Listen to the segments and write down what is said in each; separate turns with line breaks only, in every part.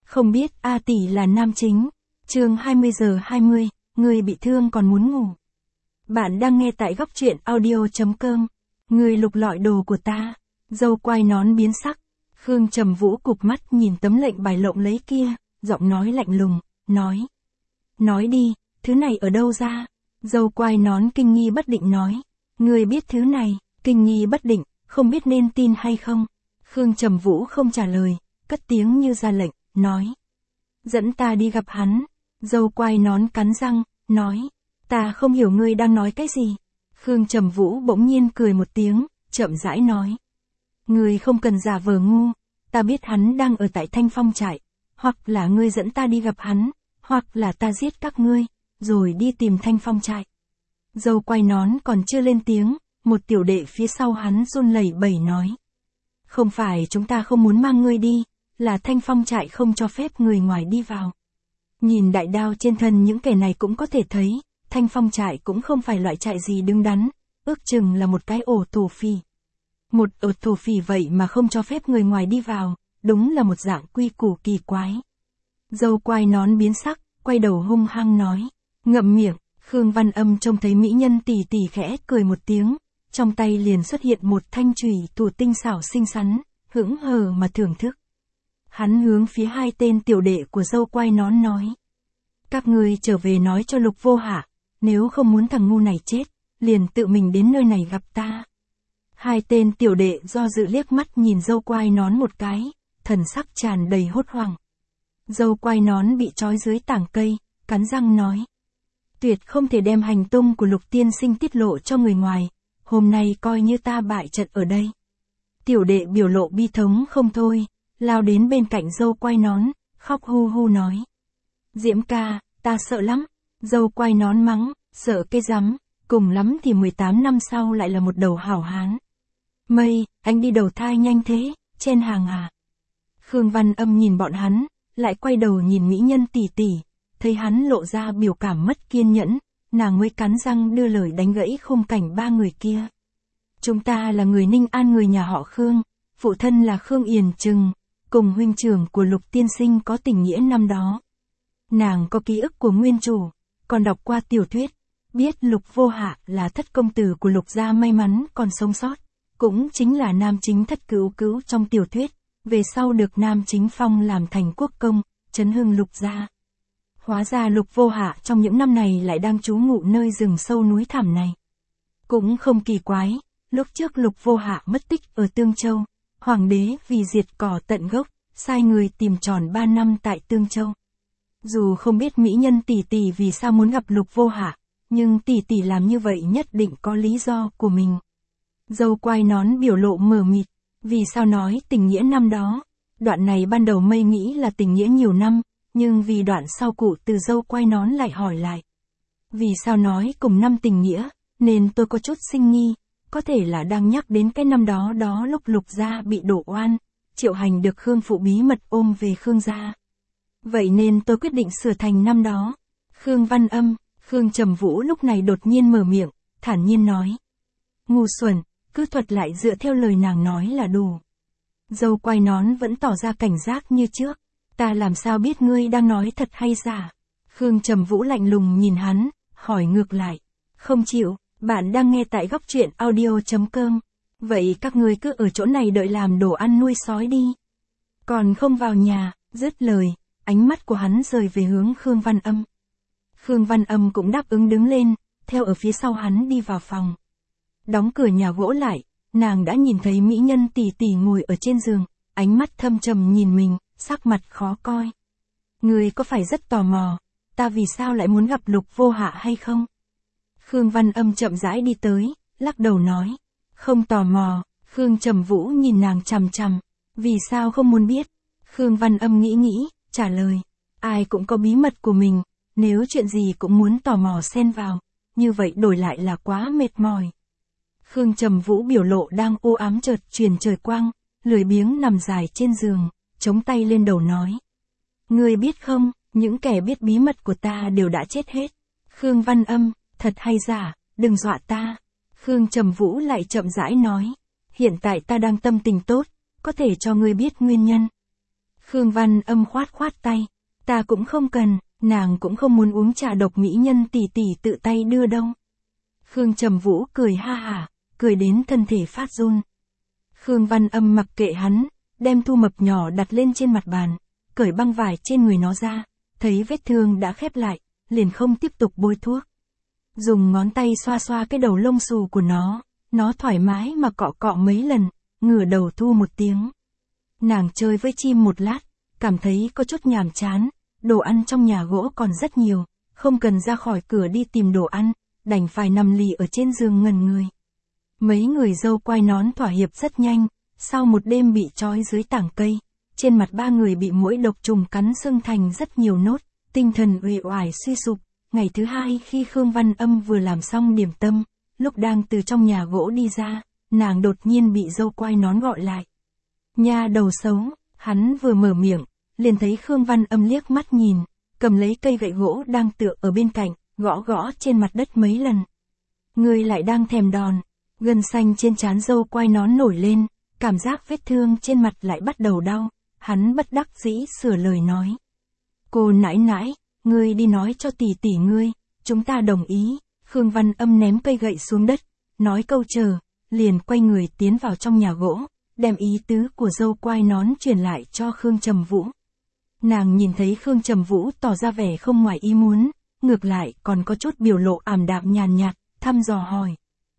Không biết A tỷ là nam chính. Chương 20:20, người bị thương còn muốn ngủ. Bạn đang nghe tại góc truyện audio.com. Người lục lọi đồ của ta. Dâu quai nón biến sắc. Khương Trầm Vũ cụp mắt nhìn tấm lệnh bài lộng lấy kia, giọng nói lạnh lùng, nói. Nói đi, thứ này ở đâu ra? Dâu quai nón kinh nghi bất định nói. Người biết thứ này, kinh nghi bất định, không biết nên tin hay không. Khương Trầm Vũ không trả lời, cất tiếng như ra lệnh, nói. Dẫn ta đi gặp hắn. Dâu quai nón cắn răng, nói. Ta không hiểu ngươi đang nói cái gì. Khương Trầm Vũ bỗng nhiên cười một tiếng, chậm rãi nói. Ngươi không cần giả vờ ngu, ta biết hắn đang ở tại Thanh Phong trại, hoặc là ngươi dẫn ta đi gặp hắn, hoặc là ta giết các ngươi, rồi đi tìm Thanh Phong trại. Dâu quai nón còn chưa lên tiếng, một tiểu đệ phía sau hắn run lẩy bẩy nói. Không phải chúng ta không muốn mang ngươi đi, là Thanh Phong trại không cho phép người ngoài đi vào. Nhìn đại đao trên thân những kẻ này cũng có thể thấy, Thanh Phong trại cũng không phải loại trại gì đứng đắn, ước chừng là một cái ổ thổ phỉ. Một ổ thổ phỉ vậy mà không cho phép người ngoài đi vào, đúng là một dạng quy củ kỳ quái. Dâu quai nón biến sắc, quay đầu hung hăng nói, ngậm miệng. Khương Văn Âm trông thấy mỹ nhân tỉ tỉ khẽ cười một tiếng, trong tay liền xuất hiện một thanh chùy thủ tinh xảo xinh xắn, hững hờ mà thưởng thức. Hắn hướng phía hai tên tiểu đệ của dâu quai nón nói. Các ngươi trở về nói cho Lục Vô Hạ, nếu không muốn thằng ngu này chết, liền tự mình đến nơi này gặp ta. Hai tên tiểu đệ do dự liếc mắt nhìn dâu quai nón một cái, thần sắc tràn đầy hốt hoảng. Dâu quai nón bị trói dưới tảng cây, cắn răng nói. Tuyệt không thể đem hành tung của Lục tiên sinh tiết lộ cho người ngoài, hôm nay coi như ta bại trận ở đây. Tiểu đệ biểu lộ bi thống không thôi, lao đến bên cạnh dâu quai nón, khóc hu hu nói. Diễm ca, ta sợ lắm. Dâu quai nón mắng, sợ cái rắm, cùng lắm thì 18 năm sau lại là một đầu hảo hán. Mây, anh đi đầu thai nhanh thế, chen hàng à. Khương Văn Âm nhìn bọn hắn, lại quay đầu nhìn mỹ nhân tỉ tỉ, thấy hắn lộ ra biểu cảm mất kiên nhẫn, nàng mới cắn răng đưa lời đánh gãy khung cảnh ba người kia. Chúng ta là người Ninh An, người nhà họ Khương, phụ thân là Khương Yển Trừng, cùng huynh trưởng của Lục tiên sinh có tình nghĩa năm đó. Nàng có ký ức của nguyên chủ, còn đọc qua tiểu thuyết, biết Lục Vô Hạ là thất công tử của Lục gia may mắn còn sống sót, cũng chính là nam chính thất cứu cứu trong tiểu thuyết, về sau được nam chính phong làm thành quốc công, chấn hưng Lục gia. Hóa ra Lục Vô Hạ trong những năm này lại đang trú ngụ nơi rừng sâu núi thẳm này. Cũng không kỳ quái, lúc trước Lục Vô Hạ mất tích ở Tương Châu, hoàng đế vì diệt cỏ tận gốc, sai người tìm tròn 3 năm tại Tương Châu. Dù không biết mỹ nhân tỷ tỷ vì sao muốn gặp Lục Vô Hạ, nhưng tỷ tỷ làm như vậy nhất định có lý do của mình. Dâu quai nón biểu lộ mờ mịt, vì sao nói tình nghĩa năm đó? Đoạn này ban đầu mây nghĩ là tình nghĩa nhiều năm, nhưng vì đoạn sau cụ từ dâu quai nón lại hỏi lại. Vì sao nói cùng năm tình nghĩa, nên tôi có chút sinh nghi, có thể là đang nhắc đến cái năm đó lúc Lục gia bị đổ oan, Triệu Hành được Khương phụ bí mật ôm về Khương gia. Vậy nên tôi quyết định sửa thành năm đó. Khương Văn Âm, Khương Trầm Vũ lúc này đột nhiên mở miệng, thản nhiên nói. Ngu xuẩn, cứ thuật lại dựa theo lời nàng nói là đủ. Dâu quai nón vẫn tỏ ra cảnh giác như trước. Ta làm sao biết ngươi đang nói thật hay giả? Khương Trầm Vũ lạnh lùng nhìn hắn, hỏi ngược lại. Không chịu, bạn đang nghe tại góc truyện audio.com. Vậy các ngươi cứ ở chỗ này đợi làm đồ ăn nuôi sói đi. Còn không vào nhà, dứt lời, ánh mắt của hắn rời về hướng Khương Văn Âm. Khương Văn Âm cũng đáp ứng đứng lên, theo ở phía sau hắn đi vào phòng. Đóng cửa nhà gỗ lại, nàng đã nhìn thấy mỹ nhân tỉ tỉ ngồi ở trên giường, ánh mắt thâm trầm nhìn mình, sắc mặt khó coi. Ngươi có phải rất tò mò, ta vì sao lại muốn gặp Lục Vô Hạ hay không? Khương Văn Âm chậm rãi đi tới, lắc đầu nói. Không tò mò. Khương Trầm Vũ nhìn nàng chằm chằm. Vì sao không muốn biết? Khương Văn Âm nghĩ, trả lời. Ai cũng có bí mật của mình, nếu chuyện gì cũng muốn tò mò xen vào, như vậy đổi lại là quá mệt mỏi. Khương Trầm Vũ biểu lộ đang u ám chợt truyền trời quang, lười biếng nằm dài trên giường, chống tay lên đầu nói. Ngươi biết không, những kẻ biết bí mật của ta đều đã chết hết. Khương Văn Âm, thật hay giả, đừng dọa ta. Khương Trầm Vũ lại chậm rãi nói. Hiện tại ta đang tâm tình tốt, có thể cho ngươi biết nguyên nhân. Khương Văn Âm khoát khoát tay. Ta cũng không cần, nàng cũng không muốn uống trà độc mỹ nhân tỷ tỷ tự tay đưa đâu. Khương Trầm Vũ cười ha hả, cười đến thân thể phát run. Khương Văn Âm mặc kệ hắn, đem thu mập nhỏ đặt lên trên mặt bàn, cởi băng vải trên người nó ra, thấy vết thương đã khép lại, liền không tiếp tục bôi thuốc. Dùng ngón tay xoa xoa cái đầu lông xù của nó thoải mái mà cọ cọ mấy lần, ngửa đầu thu một tiếng. Nàng chơi với chim một lát, cảm thấy có chút nhàm chán, đồ ăn trong nhà gỗ còn rất nhiều, không cần ra khỏi cửa đi tìm đồ ăn, đành phải nằm lì ở trên giường ngẩn người. Mấy người dâu quai nón thỏa hiệp rất nhanh, sau một đêm bị trói dưới tảng cây, trên mặt ba người bị muỗi độc trùng cắn sưng thành rất nhiều nốt, tinh thần uể oải suy sụp. Ngày thứ hai khi Khương Văn Âm vừa làm xong điểm tâm, lúc đang từ trong nhà gỗ đi ra, nàng đột nhiên bị dâu quai nón gọi lại. Nha đầu xấu, hắn vừa mở miệng, liền thấy Khương Văn Âm liếc mắt nhìn, cầm lấy cây gậy gỗ đang tựa ở bên cạnh, gõ gõ trên mặt đất mấy lần. Ngươi lại đang thèm đòn, gân xanh trên trán dâu quai nón nổi lên, cảm giác vết thương trên mặt lại bắt đầu đau, hắn bất đắc dĩ sửa lời nói. Cô nãi nãi, ngươi đi nói cho tỷ tỷ ngươi, chúng ta đồng ý. Khương Văn Âm ném cây gậy xuống đất, nói câu chờ, liền quay người tiến vào trong nhà gỗ, đem ý tứ của dâu quai nón truyền lại cho Khương Trầm Vũ. Nàng nhìn thấy Khương Trầm Vũ tỏ ra vẻ không ngoài ý muốn, ngược lại còn có chút biểu lộ ảm đạm nhàn nhạt, thăm dò hỏi.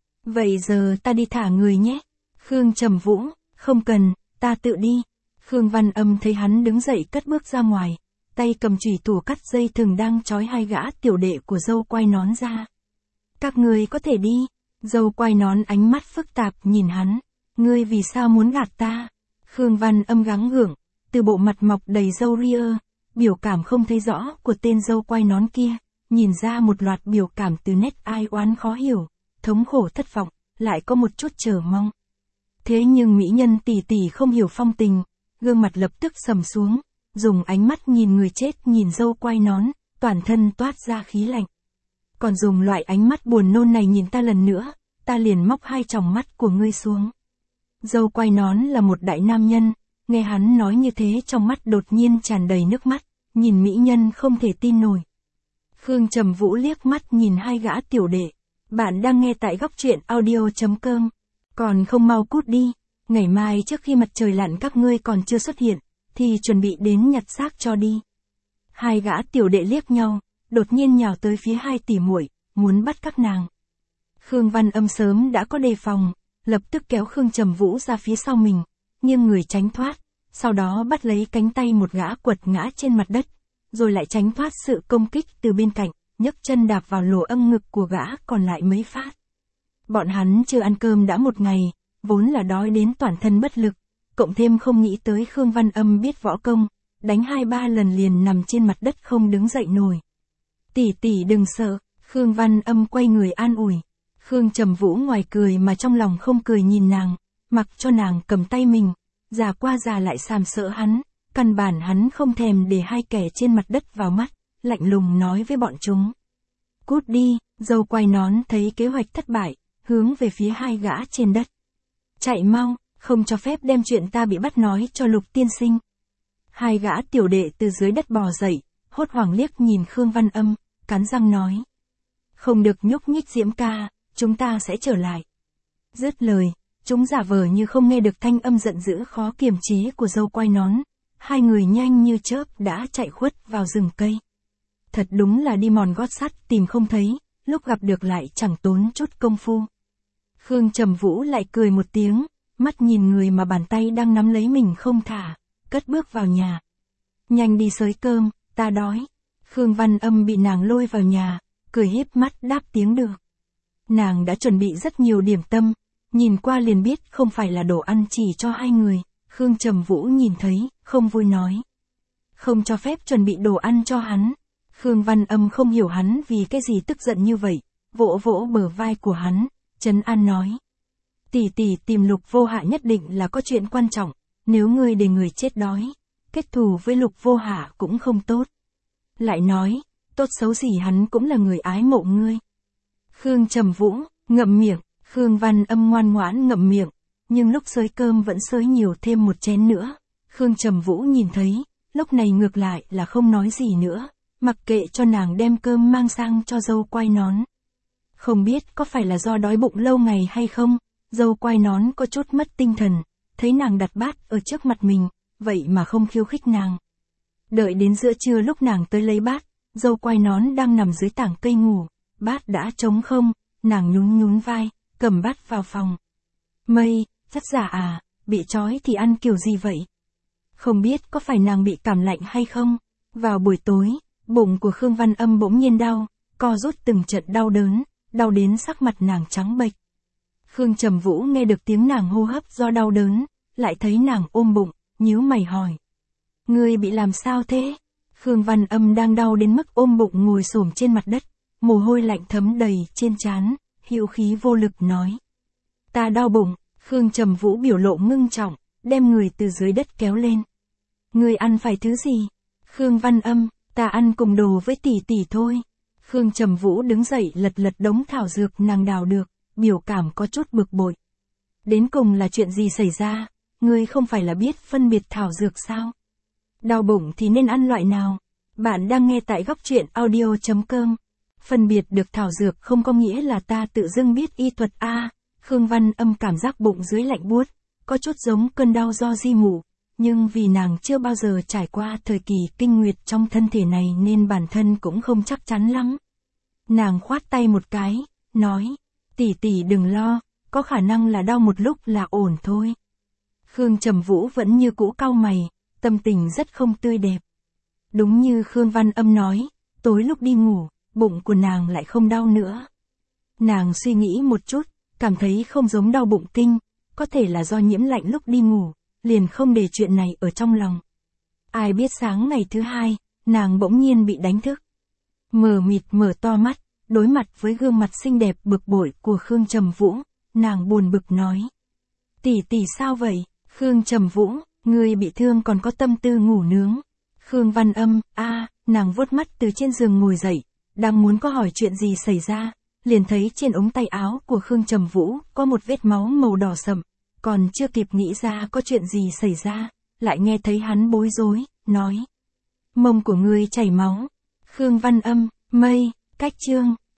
Vậy giờ ta đi thả người nhé. Khương Trầm Vũ, không cần, ta tự đi. Khương Văn Âm thấy hắn đứng dậy cất bước ra ngoài, tay cầm chùy thủ cắt dây thừng đang trói hai gã tiểu đệ của dâu quai nón ra. Các ngươi có thể đi. Dâu quai nón ánh mắt phức tạp nhìn hắn. Ngươi vì sao muốn gạt ta? Khương Văn Âm gắng gượng, từ bộ mặt mọc đầy râu ria, biểu cảm không thấy rõ của tên dâu quai nón kia, nhìn ra một loạt biểu cảm từ nét ai oán khó hiểu, thống khổ thất vọng, lại có một chút chờ mong. Thế nhưng mỹ nhân tỷ tỷ không hiểu phong tình, gương mặt lập tức sầm xuống, dùng ánh mắt nhìn người chết nhìn dâu quai nón, toàn thân toát ra khí lạnh. Còn dùng loại ánh mắt buồn nôn này nhìn ta lần nữa, ta liền móc hai tròng mắt của ngươi xuống. Dâu quai nón là một đại nam nhân, nghe hắn nói như thế trong mắt đột nhiên tràn đầy nước mắt, nhìn mỹ nhân không thể tin nổi. Khương Trầm Vũ liếc mắt nhìn hai gã tiểu đệ. Bạn đang nghe tại góc truyện audio.com. Còn không mau cút đi, ngày mai trước khi mặt trời lặn các ngươi còn chưa xuất hiện, thì chuẩn bị đến nhặt xác cho đi. Hai gã tiểu đệ liếc nhau, đột nhiên nhào tới phía hai tỷ muội, muốn bắt các nàng. Khương Văn Âm sớm đã có đề phòng, lập tức kéo Khương Trầm Vũ ra phía sau mình, nghiêng người tránh thoát, sau đó bắt lấy cánh tay một gã quật ngã trên mặt đất, rồi lại tránh thoát sự công kích từ bên cạnh, nhấc chân đạp vào lỗ âm ngực của gã còn lại mấy phát. Bọn hắn chưa ăn cơm đã một ngày, vốn là đói đến toàn thân bất lực, cộng thêm không nghĩ tới Khương Văn Âm biết võ công, đánh 2-3 lần liền nằm trên mặt đất không đứng dậy nổi. Tỷ tỷ đừng sợ, Khương Văn Âm quay người an ủi. Khương Trầm Vũ ngoài cười mà trong lòng không cười nhìn nàng, mặc cho nàng cầm tay mình, già qua già lại sàm sợ hắn, căn bản hắn không thèm để hai kẻ trên mặt đất vào mắt, lạnh lùng nói với bọn chúng. Cút đi, dâu quai nón thấy kế hoạch thất bại, hướng về phía hai gã trên đất. Chạy mau, không cho phép đem chuyện ta bị bắt nói cho Lục tiên sinh. Hai gã tiểu đệ từ dưới đất bò dậy, hốt hoảng liếc nhìn Khương Văn Âm, cắn răng nói. Không được nhúc nhích Diễm ca, chúng ta sẽ trở lại. Dứt lời, chúng giả vờ như không nghe được thanh âm giận dữ khó kiềm chế của dâu quai nón. Hai người nhanh như chớp đã chạy khuất vào rừng cây. Thật đúng là đi mòn gót sắt tìm không thấy, lúc gặp được lại chẳng tốn chút công phu. Khương Trầm Vũ lại cười một tiếng, mắt nhìn người mà bàn tay đang nắm lấy mình không thả, cất bước vào nhà. Nhanh đi xới cơm, ta đói. Khương Văn Âm bị nàng lôi vào nhà, cười híp mắt đáp tiếng được. Nàng đã chuẩn bị rất nhiều điểm tâm, nhìn qua liền biết không phải là đồ ăn chỉ cho hai người. Khương Trầm Vũ nhìn thấy, không vui nói. Không cho phép chuẩn bị đồ ăn cho hắn. Khương Văn Âm không hiểu hắn vì cái gì tức giận như vậy, vỗ vỗ bờ vai của hắn, trấn an nói. Tỷ tỷ tìm Lục Vô Hạ nhất định là có chuyện quan trọng, nếu ngươi để người chết đói, kết thù với Lục Vô Hạ cũng không tốt. Lại nói, tốt xấu gì hắn cũng là người ái mộ ngươi. Khương Trầm Vũ, ngậm miệng, Khương Văn Âm ngoan ngoãn ngậm miệng, nhưng lúc xới cơm vẫn xới nhiều thêm một chén nữa, Khương Trầm Vũ nhìn thấy, lúc này ngược lại là không nói gì nữa, mặc kệ cho nàng đem cơm mang sang cho dâu quai nón. Không biết có phải là do đói bụng lâu ngày hay không, dâu quai nón có chút mất tinh thần, thấy nàng đặt bát ở trước mặt mình, vậy mà không khiêu khích nàng. Đợi đến giữa trưa lúc nàng tới lấy bát, dâu quai nón đang nằm dưới tảng cây ngủ, bát đã trống không, nàng nhún nhún vai, cầm bát vào phòng. Mây, chất giả à, bị trói thì ăn kiểu gì vậy? Không biết có phải nàng bị cảm lạnh hay không? Vào buổi tối, bụng của Khương Văn Âm bỗng nhiên đau, co rút từng trận đau đớn, đau đến sắc mặt nàng trắng bệch. Khương Trầm Vũ nghe được tiếng nàng hô hấp do đau đớn, lại thấy nàng ôm bụng, nhíu mày hỏi. Ngươi bị làm sao thế? Khương Văn Âm đang đau đến mức ôm bụng ngồi xổm trên mặt đất, mồ hôi lạnh thấm đầy trên trán, hữu khí vô lực nói. Ta đau bụng. Khương Trầm Vũ biểu lộ ngưng trọng, đem người từ dưới đất kéo lên. Ngươi ăn phải thứ gì? Khương Văn Âm, ta ăn cùng đồ với tỷ tỷ thôi. Khương Trầm Vũ đứng dậy lật lật đống thảo dược nàng đào được, biểu cảm có chút bực bội. Đến cùng là chuyện gì xảy ra? Ngươi không phải là biết phân biệt thảo dược sao? Đau bụng thì nên ăn loại nào? Bạn đang nghe tại góc truyện audio.com. Phân biệt được thảo dược không có nghĩa là ta tự dưng biết y thuật a. Khương Văn Âm cảm giác bụng dưới lạnh buốt, có chút giống cơn đau do di mụ, nhưng vì nàng chưa bao giờ trải qua thời kỳ kinh nguyệt trong thân thể này nên bản thân cũng không chắc chắn lắm. Nàng khoát tay một cái, nói, tỷ tỷ đừng lo, có khả năng là đau một lúc là ổn thôi. Khương Trầm Vũ vẫn như cũ cau mày, tâm tình rất không tươi đẹp. Đúng như Khương Văn Âm nói, tối lúc đi ngủ, bụng của nàng lại không đau nữa. Nàng suy nghĩ một chút, cảm thấy không giống đau bụng kinh, có thể là do nhiễm lạnh lúc đi ngủ, liền không để chuyện này ở trong lòng. Ai biết sáng ngày thứ hai, nàng bỗng nhiên bị đánh thức. Mờ mịt mở to mắt, đối mặt với gương mặt xinh đẹp bực bội của Khương Trầm Vũ, nàng buồn bực nói. Tỷ tỷ sao vậy? Khương Trầm Vũ, người bị thương còn có tâm tư ngủ nướng. Khương Văn Âm, nàng vuốt mắt từ trên giường ngồi dậy, đang muốn có hỏi chuyện gì xảy ra, liền thấy trên ống tay áo của Khương Trầm Vũ có một vết máu màu đỏ sậm, còn chưa kịp nghĩ ra có chuyện gì xảy ra, lại nghe thấy hắn bối rối, nói. Mông của ngươi chảy máu. Khương Văn Âm, mây, cách chương.